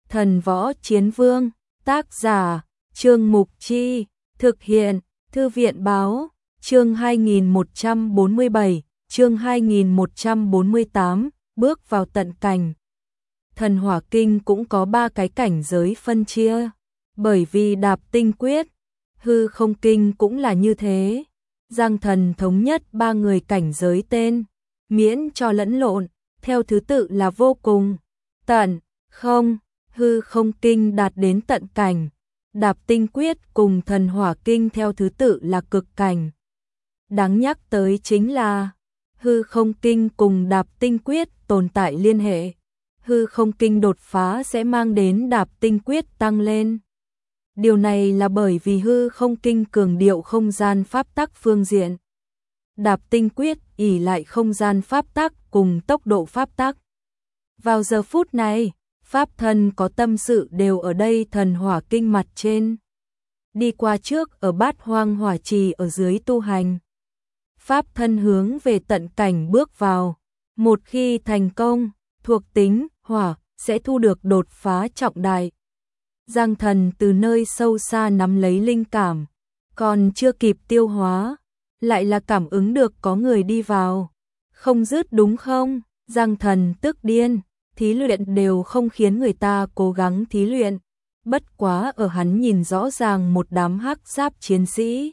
Thần võ chiến vương, tác giả, Trương Mục Chi, thực hiện, Thư viện báo, chương 2147, chương 2148, bước vào tận cảnh. Thần hỏa kinh cũng có 3 cái cảnh giới phân chia, bởi vì đạp tinh quyết, hư không kinh cũng là như thế. Giang Thần thống nhất 3 người cảnh giới tên, miễn cho lẫn lộn, theo thứ tự là vô cùng, tận, không, hư không kinh đạt đến tận cảnh, đạp tinh quyết cùng thần hỏa kinh theo thứ tự là cực cảnh. Đáng nhắc tới chính là, hư không kinh cùng đạp tinh quyết tồn tại liên hệ. Hư không kinh đột phá sẽ mang đến đạp tinh quyết tăng lên. Điều này là bởi vì hư không kinh cường điệu không gian pháp tắc phương diện. Đạp tinh quyết ỷ lại không gian pháp tắc cùng tốc độ pháp tắc. Vào giờ phút này, pháp thân có tâm sự đều ở đây thần hỏa kinh mặt trên. Đi qua trước ở Bát Hoang Hỏa Trì ở dưới tu hành. Pháp thân hướng về tận cảnh bước vào. Một khi thành công, thuộc tính hỏa sẽ thu được đột phá trọng đại. Giang Thần từ nơi sâu xa nắm lấy linh cảm, còn chưa kịp tiêu hóa, lại là cảm ứng được có người đi vào. Không dứt đúng không? Giang Thần tức điên, thí luyện đều không khiến người ta cố gắng thí luyện. Bất quá ở hắn nhìn rõ ràng một đám hắc giáp chiến sĩ.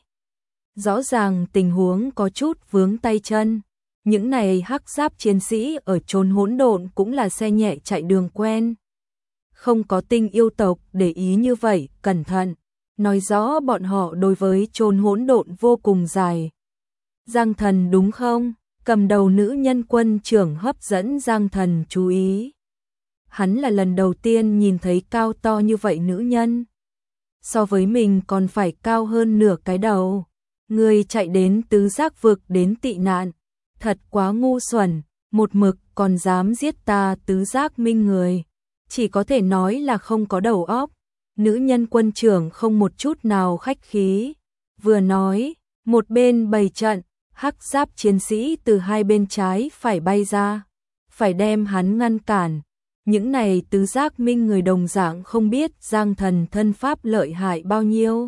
Rõ ràng tình huống có chút vướng tay chân. Những này hắc giáp chiến sĩ ở chốn hỗn độn cũng là xe nhẹ chạy đường quen. Không có tinh yêu tộc để ý như vậy, cẩn thận. Nói rõ bọn họ đối với chốn hỗn độn vô cùng dài. Giang Thần đúng không? Cầm đầu nữ nhân quân trưởng hấp dẫn Giang Thần chú ý. Hắn là lần đầu tiên nhìn thấy cao to như vậy nữ nhân. So với mình còn phải cao hơn nửa cái đầu. Người chạy đến tứ giác vực đến tị nạn. Thật quá ngu xuẩn, một mực còn dám giết ta tứ giác minh người. Chỉ có thể nói là không có đầu óc. Nữ nhân quân trưởng không một chút nào khách khí. Vừa nói, một bên bày trận, hắc giáp chiến sĩ từ hai bên trái phải bay ra. Phải đem hắn ngăn cản. Những này tứ giác minh người đồng dạng không biết Giang Thần thân pháp lợi hại bao nhiêu.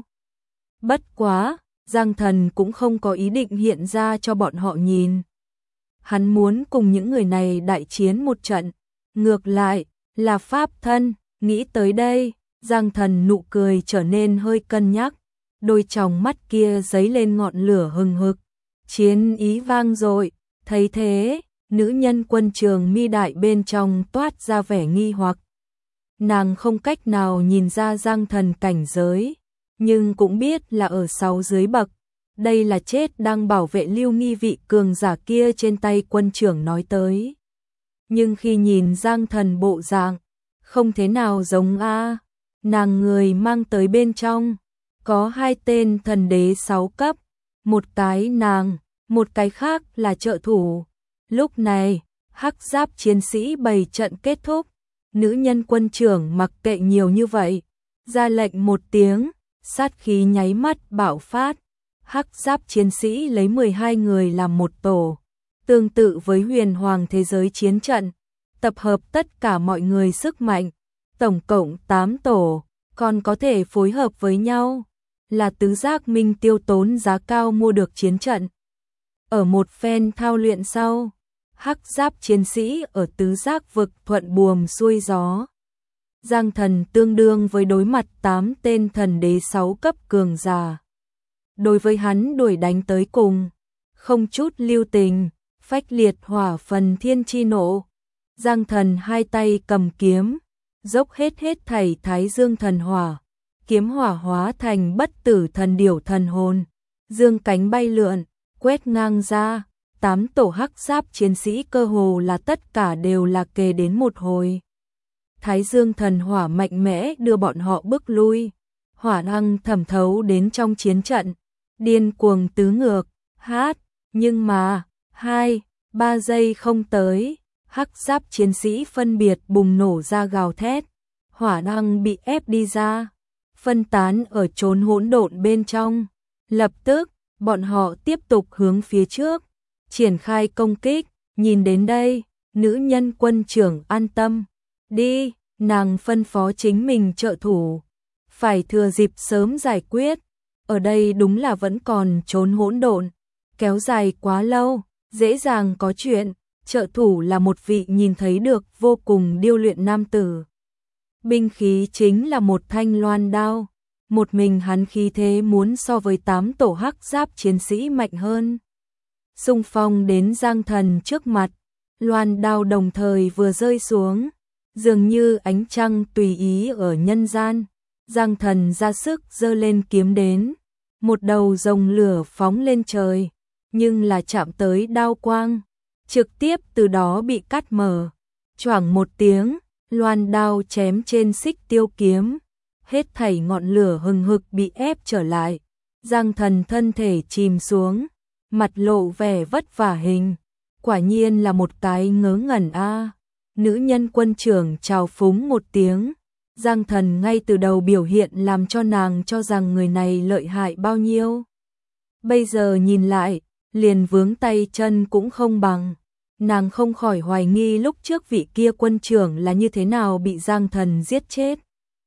Bất quá, Giang Thần cũng không có ý định hiện ra cho bọn họ nhìn. Hắn muốn cùng những người này đại chiến một trận. Ngược lại, là pháp thân, nghĩ tới đây, Giang Thần nụ cười trở nên hơi cân nhắc. Đôi tròng mắt kia giấy lên ngọn lửa hừng hực. Chiến ý vang dội, thấy thế, nữ nhân quân trường mi đại bên trong toát ra vẻ nghi hoặc. Nàng không cách nào nhìn ra Giang Thần cảnh giới, nhưng cũng biết là ở 6 dưới bậc. Đây là chết đang bảo vệ Lưu Nghi vị cường giả kia trên tay quân trưởng nói tới. Nhưng khi nhìn Giang Thần bộ dạng, không thế nào giống a. Nàng người mang tới bên trong, có 2 tên thần đế 6 cấp, một cái nàng, một cái khác là trợ thủ. Lúc này, hắc giáp chiến sĩ bày trận kết thúc, nữ nhân quân trưởng mặc kệ nhiều như vậy, ra lệnh một tiếng, sát khí nháy mắt bạo phát. Hắc giáp chiến sĩ lấy 12 người làm một tổ, tương tự với huyền hoàng thế giới chiến trận, tập hợp tất cả mọi người sức mạnh, tổng cộng 8 tổ, còn có thể phối hợp với nhau, là tứ giác minh tiêu tốn giá cao mua được chiến trận. Ở một phen thao luyện sau, hắc giáp chiến sĩ ở tứ giác vực thuận buồm xuôi gió. Giang Thần tương đương với đối mặt 8 tên thần đế 6 cấp cường giả. Đối với hắn đuổi đánh tới cùng, không chút lưu tình, phách liệt hỏa phần thiên chi nộ. Giang Thần hai tay cầm kiếm, dốc hết thảy thái dương thần hỏa, kiếm hỏa hóa thành bất tử thần điểu thần hồn, dương cánh bay lượn, quét ngang ra. 8 tổ hắc giáp chiến sĩ cơ hồ là tất cả đều là kề đến một hồi. Thái dương thần hỏa mạnh mẽ đưa bọn họ bước lui, hỏa năng thẩm thấu đến trong chiến trận, điên cuồng tứ ngược, hát, nhưng mà, 2-3 giây không tới, hắc giáp chiến sĩ phân biệt bùng nổ ra gào thét, hỏa năng bị ép đi ra, phân tán ở chốn hỗn độn bên trong. Lập tức, bọn họ tiếp tục hướng phía trước, triển khai công kích. Nhìn đến đây, nữ nhân quân trưởng an tâm, đi, nàng phân phó chính mình trợ thủ, phải thừa dịp sớm giải quyết. Ở đây đúng là vẫn còn trốn hỗn độn, kéo dài quá lâu, dễ dàng có chuyện. Trợ thủ là một vị nhìn thấy được vô cùng điêu luyện nam tử. Binh khí chính là một thanh loan đao, một mình hắn khí thế muốn so với 8 tổ hắc giáp chiến sĩ mạnh hơn. Xung phong đến Giang Thần trước mặt, loan đao đồng thời vừa rơi xuống, dường như ánh trăng tùy ý ở nhân gian. Giang Thần ra sức giơ lên kiếm đến, một đầu rồng lửa phóng lên trời, nhưng là chạm tới đao quang, trực tiếp từ đó bị cắt mở. Choảng một tiếng, loan đao chém trên xích tiêu kiếm, hết thảy ngọn lửa hừng hực bị ép trở lại. Giang Thần thân thể chìm xuống, mặt lộ vẻ vất vả hình, quả nhiên là một cái ngớ ngẩn a. Nữ nhân quân trưởng chào phúng một tiếng, Giang Thần ngay từ đầu biểu hiện làm cho nàng cho rằng người này lợi hại bao nhiêu. Bây giờ nhìn lại, liền vướng tay chân cũng không bằng. Nàng không khỏi hoài nghi lúc trước vị kia quân trưởng là như thế nào bị Giang Thần giết chết.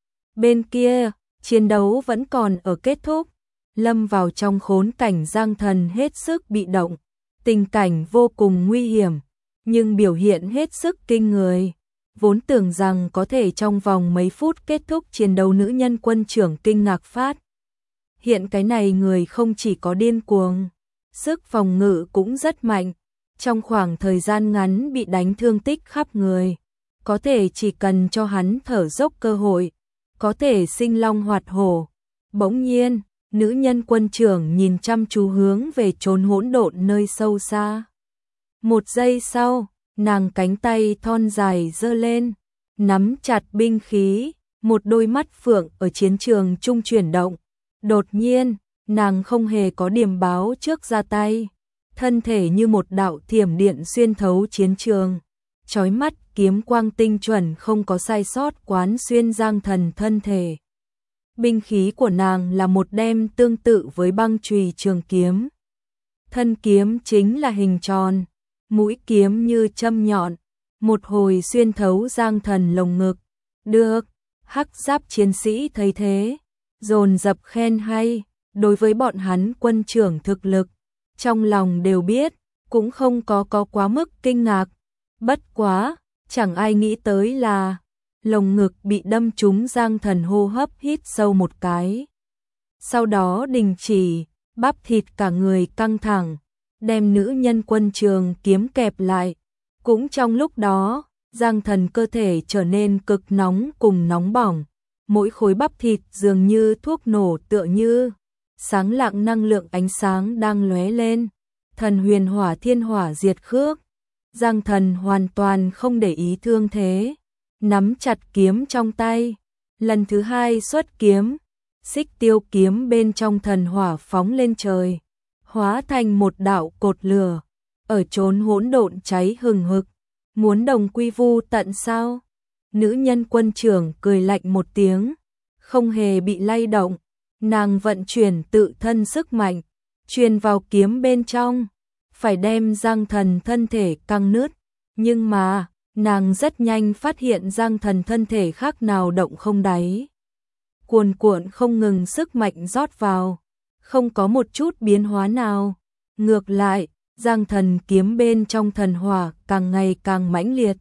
Bên kia, chiến đấu vẫn còn ở kết thúc, lâm vào trong khốn cảnh. Giang Thần hết sức bị động, tình cảnh vô cùng nguy hiểm, nhưng biểu hiện hết sức kinh người. Vốn tưởng rằng có thể trong vòng mấy phút kết thúc chiến đấu, nữ nhân quân trưởng kinh ngạc phát hiện cái này người không chỉ có điên cuồng, sức phòng ngự cũng rất mạnh. Trong khoảng thời gian ngắn bị đánh thương tích khắp người, có thể chỉ cần cho hắn thở dốc cơ hội, có thể sinh long hoạt hổ. Bỗng nhiên, nữ nhân quân trưởng nhìn chăm chú hướng về chốn hỗn độn nơi sâu xa. Một giây sau, nàng cánh tay thon dài giơ lên, nắm chặt binh khí, một đôi mắt phượng ở chiến trường trung chuyển động. Đột nhiên, nàng không hề có điểm báo trước ra tay, thân thể như một đạo thiểm điện xuyên thấu chiến trường, chói mắt kiếm quang tinh chuẩn không có sai sót quán xuyên Giang Thần thân thể. Binh khí của nàng là một đem tương tự với băng chùy trường kiếm. Thân kiếm chính là hình tròn, mũi kiếm như châm nhọn, một hồi xuyên thấu Giang Thần lồng ngực. Được, hắc giáp chiến sĩ thấy thế, dồn dập khen hay. Đối với bọn hắn quân trưởng thực lực, trong lòng đều biết, cũng không có quá mức kinh ngạc. Bất quá, chẳng ai nghĩ tới là lồng ngực bị đâm trúng. Giang Thần hô hấp hít sâu một cái, sau đó đình chỉ, bắp thịt cả người căng thẳng, đem nữ nhân quân trường kiếm kẹp lại. Cũng trong lúc đó, Giang Thần cơ thể trở nên cực nóng cùng nóng bỏng, mỗi khối bắp thịt dường như thuốc nổ, tựa như sáng lạng năng lượng ánh sáng đang lóe lên. Thần huyền hỏa thiên hỏa diệt khước. Giang Thần hoàn toàn không để ý thương thế, nắm chặt kiếm trong tay, lần thứ hai xuất kiếm, xích tiêu kiếm bên trong thần hỏa phóng lên trời, hóa thành một đạo cột lửa, ở chốn hỗn độn cháy hừng hực. Muốn đồng quy vu tận sao? Nữ nhân quân trưởng cười lạnh một tiếng, không hề bị lay động. Nàng vận chuyển tự thân sức mạnh, truyền vào kiếm bên trong, phải đem Giang Thần thân thể căng nứt. Nhưng mà, nàng rất nhanh phát hiện Giang Thần thân thể khác nào động không đáy. Cuồn cuộn không ngừng sức mạnh rót vào, không có một chút biến hóa nào. Ngược lại, Giang Thần kiếm bên trong thần hỏa càng ngày càng mãnh liệt.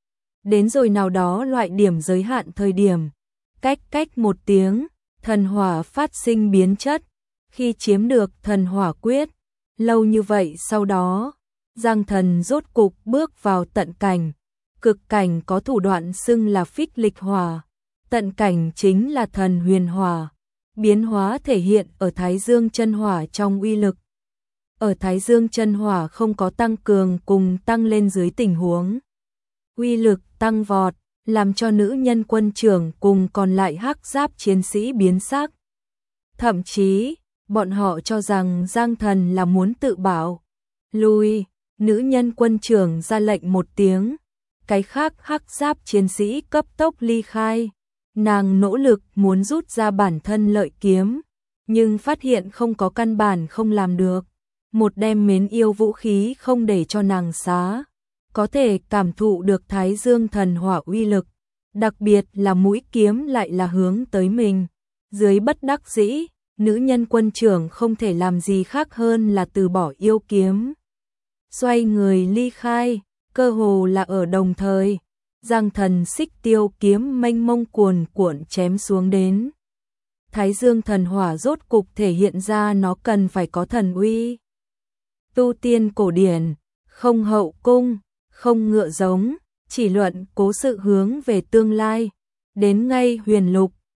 Đến rồi nào đó loại điểm giới hạn thời điểm, cách một tiếng, thần hỏa phát sinh biến chất. Khi chiếm được thần hỏa quyết, lâu như vậy sau đó, Giang Thần rốt cục bước vào tận cảnh. Cực cảnh có thủ đoạn xưng là phích lịch hỏa, tận cảnh chính là thần huyền hỏa. Biến hóa thể hiện ở Thái Dương chân hỏa trong uy lực. Ở Thái Dương chân hỏa không có tăng cường cùng tăng lên dưới tình huống, uy lực tăng vọt, làm cho nữ nhân quân trưởng cùng còn lại hắc giáp chiến sĩ biến sắc. Thậm chí, bọn họ cho rằng Giang Thần là muốn tự bảo. Lui, nữ nhân quân trưởng ra lệnh một tiếng, cái khác hắc giáp chiến sĩ cấp tốc ly khai. Nàng nỗ lực muốn rút ra bản thân lợi kiếm, nhưng phát hiện không có căn bản không làm được. Một đem mến yêu vũ khí không để cho nàng xá, có thể cảm thụ được Thái Dương thần hỏa uy lực. đặc biệt là mũi kiếm lại là hướng tới mình. Dưới bất đắc dĩ, nữ nhân quân trưởng không thể làm gì khác hơn là từ bỏ yêu kiếm. Xoay người ly khai, cơ hồ là ở đồng thời, Giang Thần Xích Tiêu kiếm mênh mông cuồn cuộn chém xuống đến. Thái Dương thần hỏa rốt cục thể hiện ra nó cần phải có thần uy. Tu tiên cổ điển, không hậu cung, không ngựa giống, chỉ luận cố sự hướng về tương lai. Đến ngay huyền lục,